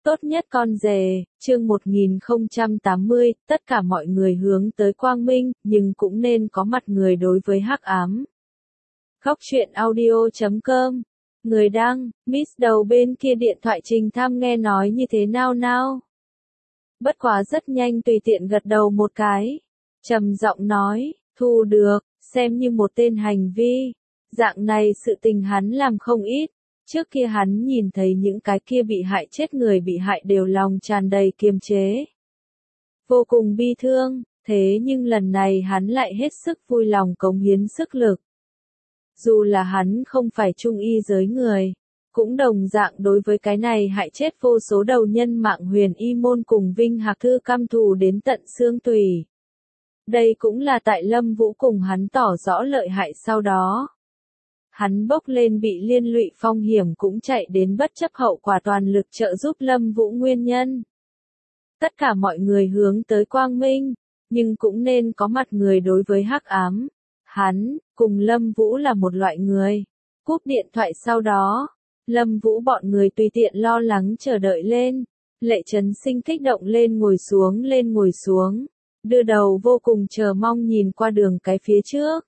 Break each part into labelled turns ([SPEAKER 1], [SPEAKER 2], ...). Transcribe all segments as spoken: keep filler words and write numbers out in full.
[SPEAKER 1] Tốt nhất con rể, chương một nghìn không trăm tám mươi, tất cả mọi người hướng tới quang minh, nhưng cũng nên có mặt người đối với hắc ám. Góc truyện audio chấm com. Người đăng, Miss đầu bên kia điện thoại Trình Tham nghe nói như thế nào nào? Bất quá rất nhanh tùy tiện gật đầu một cái. Trầm giọng nói, thu được, xem như một tên hành vi. Dạng này sự tình hắn làm không ít. Trước kia hắn nhìn thấy những cái kia bị hại chết người bị hại đều lòng tràn đầy kiềm chế. Vô cùng bi thương, thế nhưng lần này hắn lại hết sức vui lòng cống hiến sức lực. Dù là hắn không phải trung y giới người, cũng đồng dạng đối với cái này hại chết vô số đầu nhân mạng Huyền Y môn cùng Vinh Hạc Thư căm thù đến tận xương tủy. Đây cũng là tại Lâm Vũ cùng hắn tỏ rõ lợi hại sau đó. Hắn bốc lên bị liên lụy phong hiểm cũng chạy đến bất chấp hậu quả toàn lực trợ giúp Lâm Vũ nguyên nhân. Tất cả mọi người hướng tới quang minh, nhưng cũng nên có mặt người đối với hắc ám. Hắn, cùng Lâm Vũ là một loại người. Cúp điện thoại sau đó, Lâm Vũ bọn người tùy tiện lo lắng chờ đợi lên. Lệ Trấn Sinh kích động lên ngồi xuống lên ngồi xuống, đưa đầu vô cùng chờ mong nhìn qua đường cái phía trước.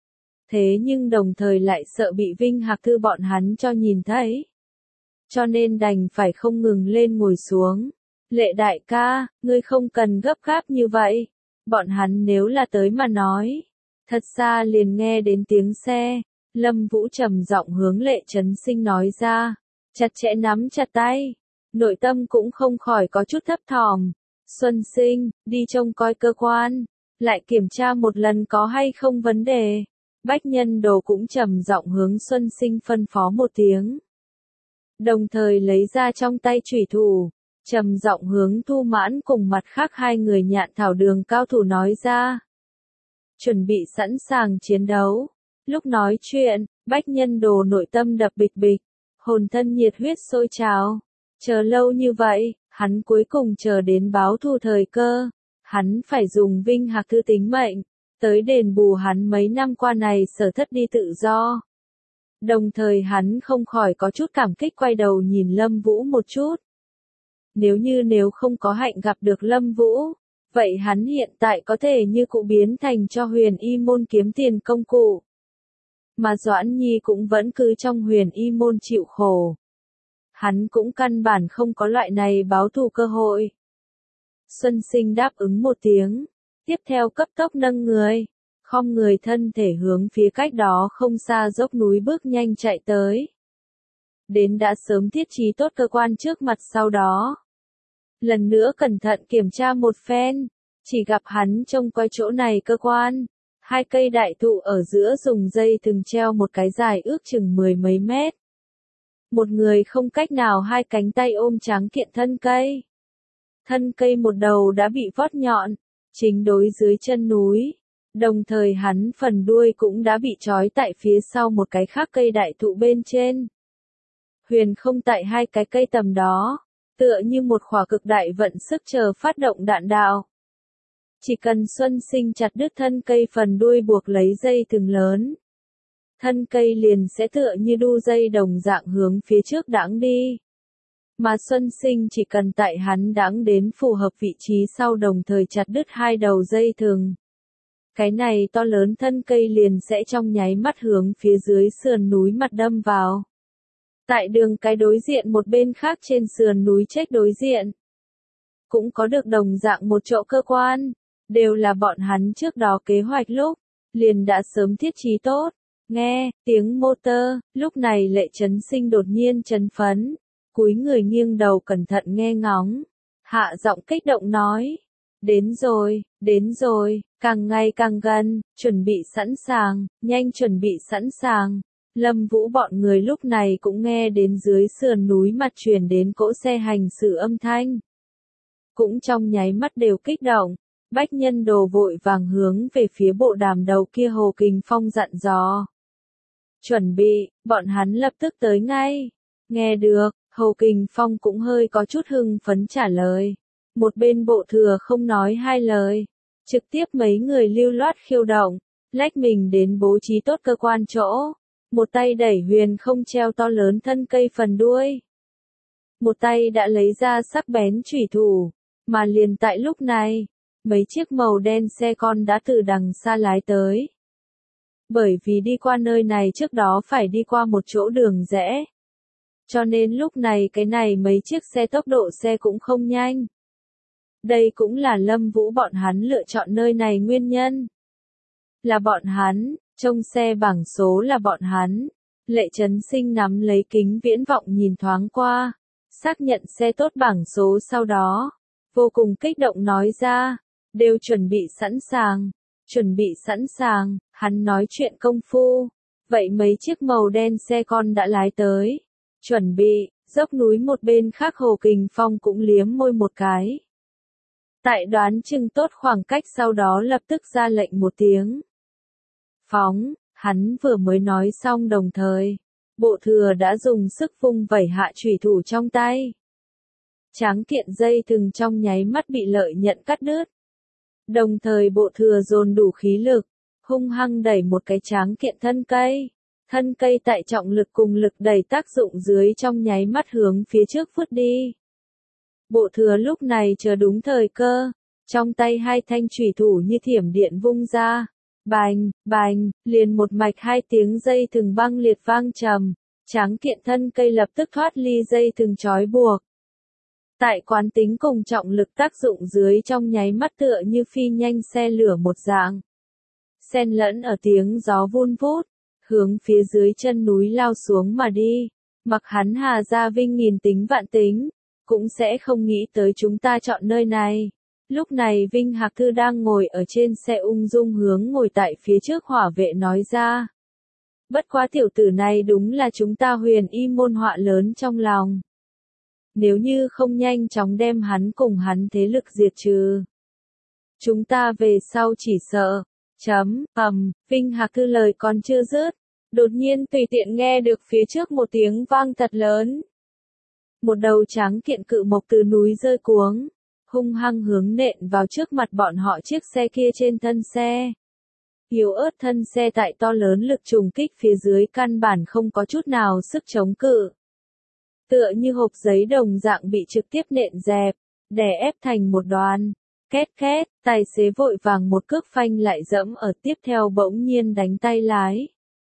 [SPEAKER 1] Thế nhưng đồng thời lại sợ bị Vinh Hạc Thư bọn hắn cho nhìn thấy. Cho nên đành phải không ngừng lên ngồi xuống. Lệ đại ca, ngươi không cần gấp gáp như vậy. Bọn hắn nếu là tới mà nói. Thật xa liền nghe đến tiếng xe. Lâm Vũ trầm giọng hướng Lệ Trấn Sinh nói ra. Chặt chẽ nắm chặt tay. Nội tâm cũng không khỏi có chút thấp thỏm. Xuân Sinh, đi trông coi cơ quan. Lại kiểm tra một lần có hay không vấn đề. Bách Nhân Đồ cũng trầm giọng hướng Xuân Sinh phân phó một tiếng. Đồng thời lấy ra trong tay chủy thủ, trầm giọng hướng Thu Mãn cùng mặt khác hai người nhạn thảo đường cao thủ nói ra. Chuẩn bị sẵn sàng chiến đấu. Lúc nói chuyện, Bách Nhân Đồ nội tâm đập bịch bịch, hồn thân nhiệt huyết sôi trào. Chờ lâu như vậy, hắn cuối cùng chờ đến báo thù thời cơ. Hắn phải dùng Vinh Hạc Thư tính mệnh. Tới đền bù hắn mấy năm qua này sở thất đi tự do. Đồng thời hắn không khỏi có chút cảm kích quay đầu nhìn Lâm Vũ một chút. Nếu như nếu không có hạnh gặp được Lâm Vũ, vậy hắn hiện tại có thể như cụ biến thành cho Huyền Y môn kiếm tiền công cụ. Mà Doãn Nhi cũng vẫn cứ trong Huyền Y môn chịu khổ. Hắn cũng căn bản không có loại này báo thù cơ hội. Xuân Sinh đáp ứng một tiếng. Tiếp theo cấp tốc nâng người, khom người thân thể hướng phía cách đó không xa dốc núi bước nhanh chạy tới. Đến đã sớm thiết trí tốt cơ quan trước mặt sau đó. Lần nữa cẩn thận kiểm tra một phen, chỉ gặp hắn trông coi chỗ này cơ quan. Hai cây đại thụ ở giữa dùng dây thừng treo một cái dài ước chừng mười mấy mét. Một người không cách nào hai cánh tay ôm tráng kiện thân cây. Thân cây một đầu đã bị vót nhọn. Chính đối dưới chân núi, đồng thời hắn phần đuôi cũng đã bị trói tại phía sau một cái khác cây đại thụ bên trên. Huyền không tại hai cái cây tầm đó, tựa như một khỏa cực đại vận sức chờ phát động đạn đạo. Chỉ cần Xuân Sinh chặt đứt thân cây phần đuôi buộc lấy dây thừng lớn. Thân cây liền sẽ tựa như đu dây đồng dạng hướng phía trước đãng đi. Mà Xuân Sinh chỉ cần tại hắn đãng đến phù hợp vị trí sau đồng thời chặt đứt hai đầu dây thừng. Cái này to lớn thân cây liền sẽ trong nháy mắt hướng phía dưới sườn núi mặt đâm vào. Tại đường cái đối diện một bên khác trên sườn núi trách đối diện. Cũng có được đồng dạng một chỗ cơ quan. Đều là bọn hắn trước đó kế hoạch lúc. Liền đã sớm thiết trí tốt. Nghe, tiếng motor, lúc này Lệ Trấn Sinh đột nhiên chấn phấn. Cúi người nghiêng đầu cẩn thận nghe ngóng. Hạ giọng kích động nói. Đến rồi, đến rồi, càng ngày càng gần, chuẩn bị sẵn sàng, nhanh chuẩn bị sẵn sàng. Lâm Vũ bọn người lúc này cũng nghe đến dưới sườn núi mặt truyền đến cỗ xe hành xử âm thanh. Cũng trong nháy mắt đều kích động. Bách Nhân Đồ vội vàng hướng về phía bộ đàm đầu kia Hồ Kình Phong dặn dò. Chuẩn bị, bọn hắn lập tức tới ngay. Nghe được. Hồ Kình Phong cũng hơi có chút hưng phấn trả lời. Một bên bộ thừa không nói hai lời. Trực tiếp mấy người lưu loát khiêu động. Lách mình đến bố trí tốt cơ quan chỗ. Một tay đẩy huyền không treo to lớn thân cây phần đuôi. một tay đã lấy ra sắc bén chủy thủ, mà liền tại lúc này, mấy chiếc màu đen xe con đã từ đằng xa lái tới. Bởi vì đi qua nơi này trước đó phải đi qua một chỗ đường rẽ. Cho nên lúc này cái này mấy chiếc xe tốc độ xe cũng không nhanh. Đây cũng là Lâm Vũ bọn hắn lựa chọn nơi này nguyên nhân. Là bọn hắn, trông xe bảng số là bọn hắn. Lệ Chấn Sinh nắm lấy kính viễn vọng nhìn thoáng qua, xác nhận xe tốt bảng số sau đó, vô cùng kích động nói ra, đều chuẩn bị sẵn sàng, chuẩn bị sẵn sàng, hắn nói chuyện công phu, vậy mấy chiếc màu đen xe con đã lái tới, chuẩn bị, dốc núi một bên khác Hồ Kình Phong cũng liếm môi một cái. Tại đoán chừng tốt khoảng cách sau đó lập tức ra lệnh một tiếng. Phóng, hắn vừa mới nói xong đồng thời, Bộ Thừa đã dùng sức vung vẩy hạ chủy thủ trong tay. Tráng kiện dây thừng trong nháy mắt bị Lợi Nhận cắt đứt. Đồng thời Bộ Thừa dồn đủ khí lực, hung hăng đẩy một cái tráng kiện thân cây. Thân cây tại trọng lực cùng lực đẩy tác dụng dưới trong nháy mắt hướng phía trước vứt đi. Bộ Thừa lúc này chờ đúng thời cơ, trong tay hai thanh chủy thủ như thiểm điện vung ra. Bành, bành, liền một mạch hai tiếng dây thừng băng liệt vang trầm, tráng kiện thân cây lập tức thoát ly dây thừng trói buộc. Tại quán tính cùng trọng lực tác dụng dưới trong nháy mắt tựa như phi nhanh xe lửa một dạng. Xen lẫn ở tiếng gió vun vút, hướng phía dưới chân núi lao xuống mà đi, mặc hắn Hà Gia Vinh nghìn tính vạn tính, cũng sẽ không nghĩ tới chúng ta chọn nơi này. Lúc này Vinh Hạc Thư đang ngồi ở trên xe ung dung hướng ngồi tại phía trước hỏa vệ nói ra. Bất quá tiểu tử này đúng là chúng ta Huyền Y môn họa lớn trong lòng. Nếu như không nhanh chóng đem hắn cùng hắn thế lực diệt trừ, chúng ta về sau chỉ sợ. Chấm, ầm, Vinh Hạc Thư lời còn chưa dứt, đột nhiên tùy tiện nghe được phía trước một tiếng vang thật lớn. Một đầu tráng kiện cự mộc từ núi rơi cuống, hung hăng hướng nện vào trước mặt bọn họ chiếc xe kia trên thân xe. Yếu ớt thân xe tại to lớn lực trùng kích phía dưới căn bản không có chút nào sức chống cự. Tựa như hộp giấy đồng dạng bị trực tiếp nện dẹp, đè ép thành một đoàn. Két két, tài xế vội vàng một cước phanh lại dẫm ở tiếp theo bỗng nhiên đánh tay lái.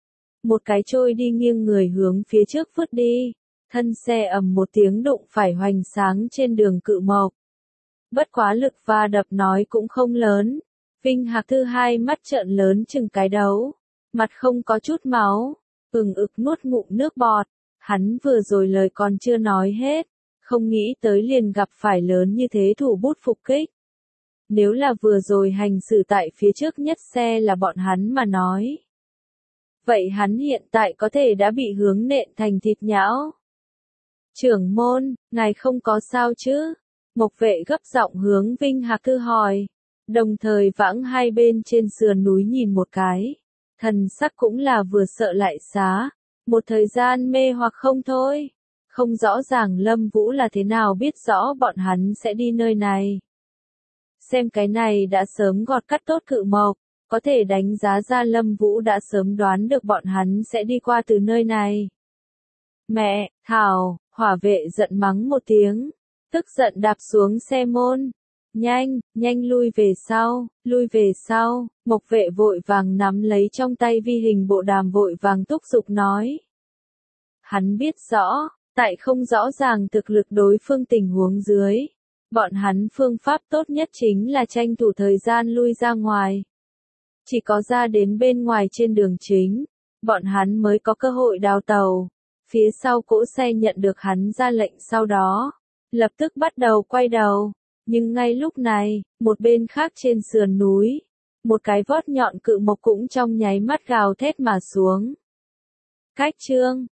[SPEAKER 1] Một cái trôi đi nghiêng người hướng phía trước vứt đi, thân xe ầm một tiếng đụng phải hoành sáng trên đường cự mộc. Bất quá lực va đập nói cũng không lớn, Vinh Hạc Thư hai mắt trợn lớn chừng cái đấu, mặt không có chút máu, ừng ực nuốt ngụm nước bọt, hắn vừa rồi lời còn chưa nói hết, không nghĩ tới liền gặp phải lớn như thế thủ bút phục kích. Nếu là vừa rồi hành xử tại phía trước nhất xe là bọn hắn mà nói. Vậy hắn hiện tại có thể đã bị hướng nện thành thịt nhão. Trưởng môn, ngài không có sao chứ? Mộc vệ gấp giọng hướng Vinh Hạc Thư hỏi. Đồng thời vãng hai bên trên sườn núi nhìn một cái. Thần sắc cũng là vừa sợ lại xá. Một thời gian mê hoặc không thôi. Không rõ ràng Lâm Vũ là thế nào biết rõ bọn hắn sẽ đi nơi này. Xem cái này đã sớm gọt cắt tốt cự mộc, có thể đánh giá ra Lâm Vũ đã sớm đoán được bọn hắn sẽ đi qua từ nơi này. Mẹ, Thảo, hỏa vệ giận mắng một tiếng, tức giận đạp xuống xe môn. Nhanh, nhanh lui về sau, lui về sau, Mộc vệ vội vàng nắm lấy trong tay vi hình bộ đàm vội vàng thúc giục nói. Hắn biết rõ, tại không rõ ràng thực lực đối phương tình huống dưới. Bọn hắn phương pháp tốt nhất chính là tranh thủ thời gian lui ra ngoài. Chỉ có ra đến bên ngoài trên đường chính, bọn hắn mới có cơ hội đào tàu. Phía sau cỗ xe nhận được hắn ra lệnh sau đó, lập tức bắt đầu quay đầu. Nhưng ngay lúc này, một bên khác trên sườn núi, một cái vót nhọn cự mộc cũng trong nháy mắt gào thét mà xuống. Cách chương,